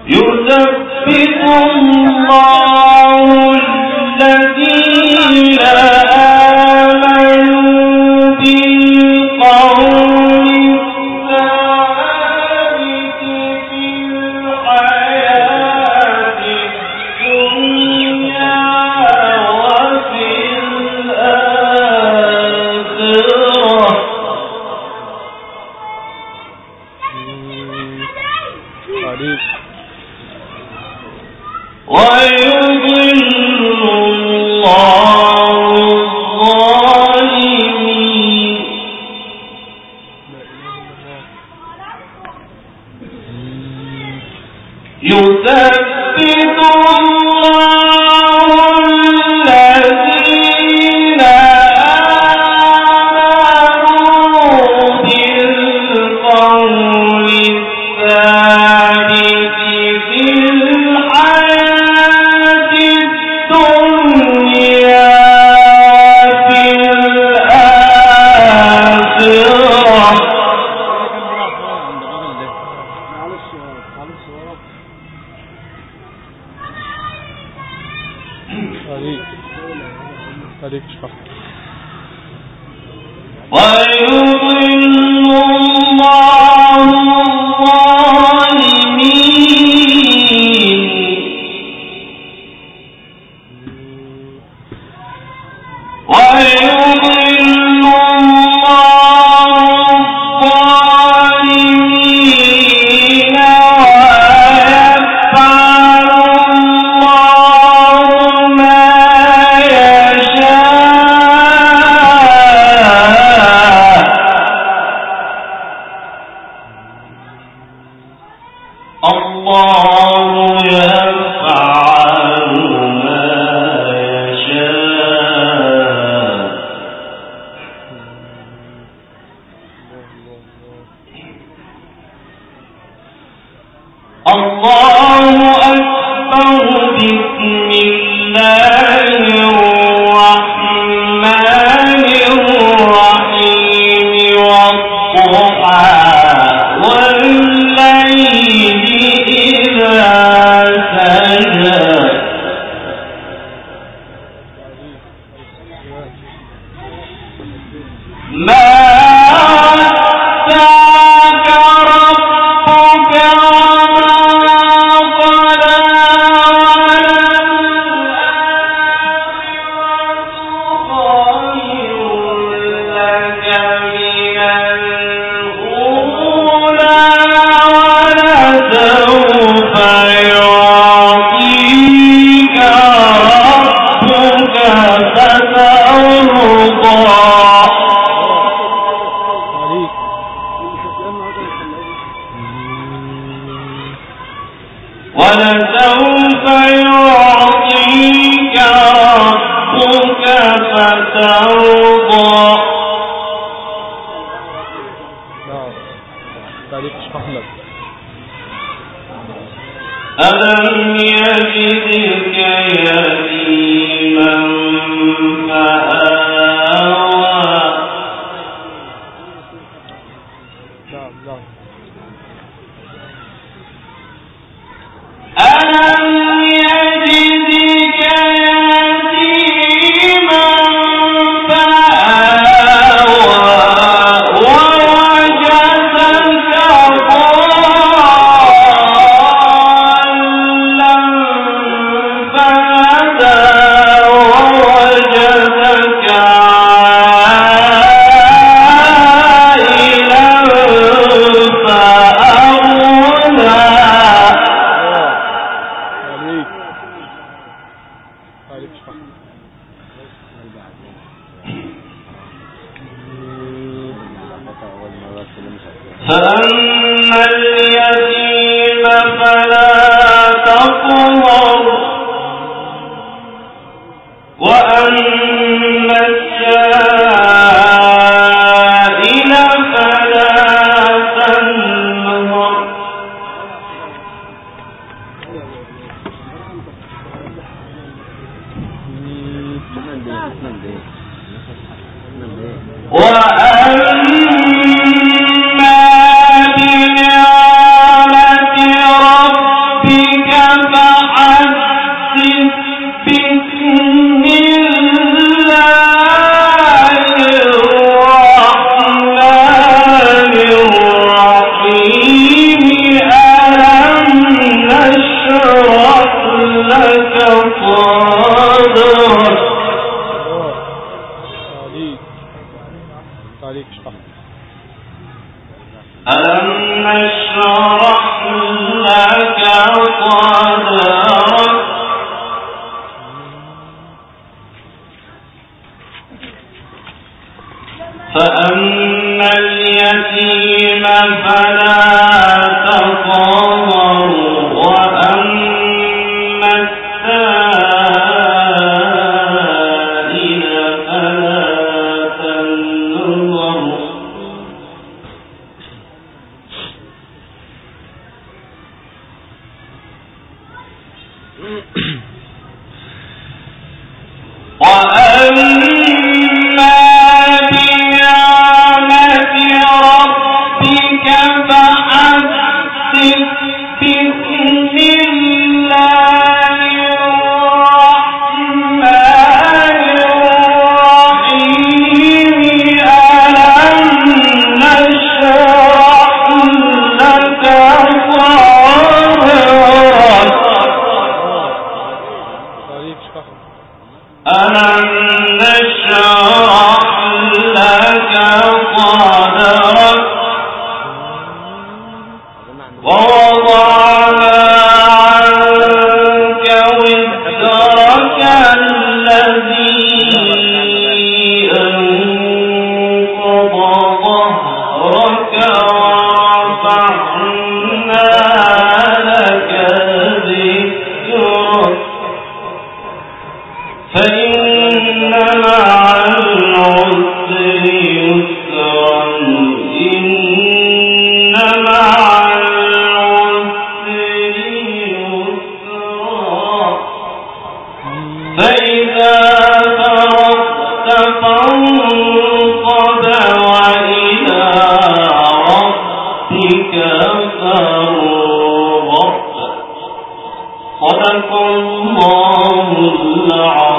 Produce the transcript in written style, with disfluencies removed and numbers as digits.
يثبت الله الذين آمنوا بالقول الثابت في الحياة الدنيا وفي الآخرة ويضل الله الظالمين يثبت الله الذين آمنوا بالقول الثابت في الحياة الدنيا في الآخرة ويضل الله الظالمين ويضل الله الظالمين ويفعل الله ما الله يفعل ما يشاء الله أكبر بسم الله الرحمن الرحيم والضحى والليل إذا سجى ما ودعك ربك وما قلى وللآخرة خير لك من الأولى ولسوف يعطيك ربك فترضى ولسوف يعطيك ربك فترضى ألم يجدك يتيما فآوى ألم يجدك يتيما فآوى ووجدك ضالا فهدى ووجدك عائلا فأغنى فأما اليتيم فلا تقهر وأما السائل فلا تنهر وأما بنعمة ربك صدق الله العظيم.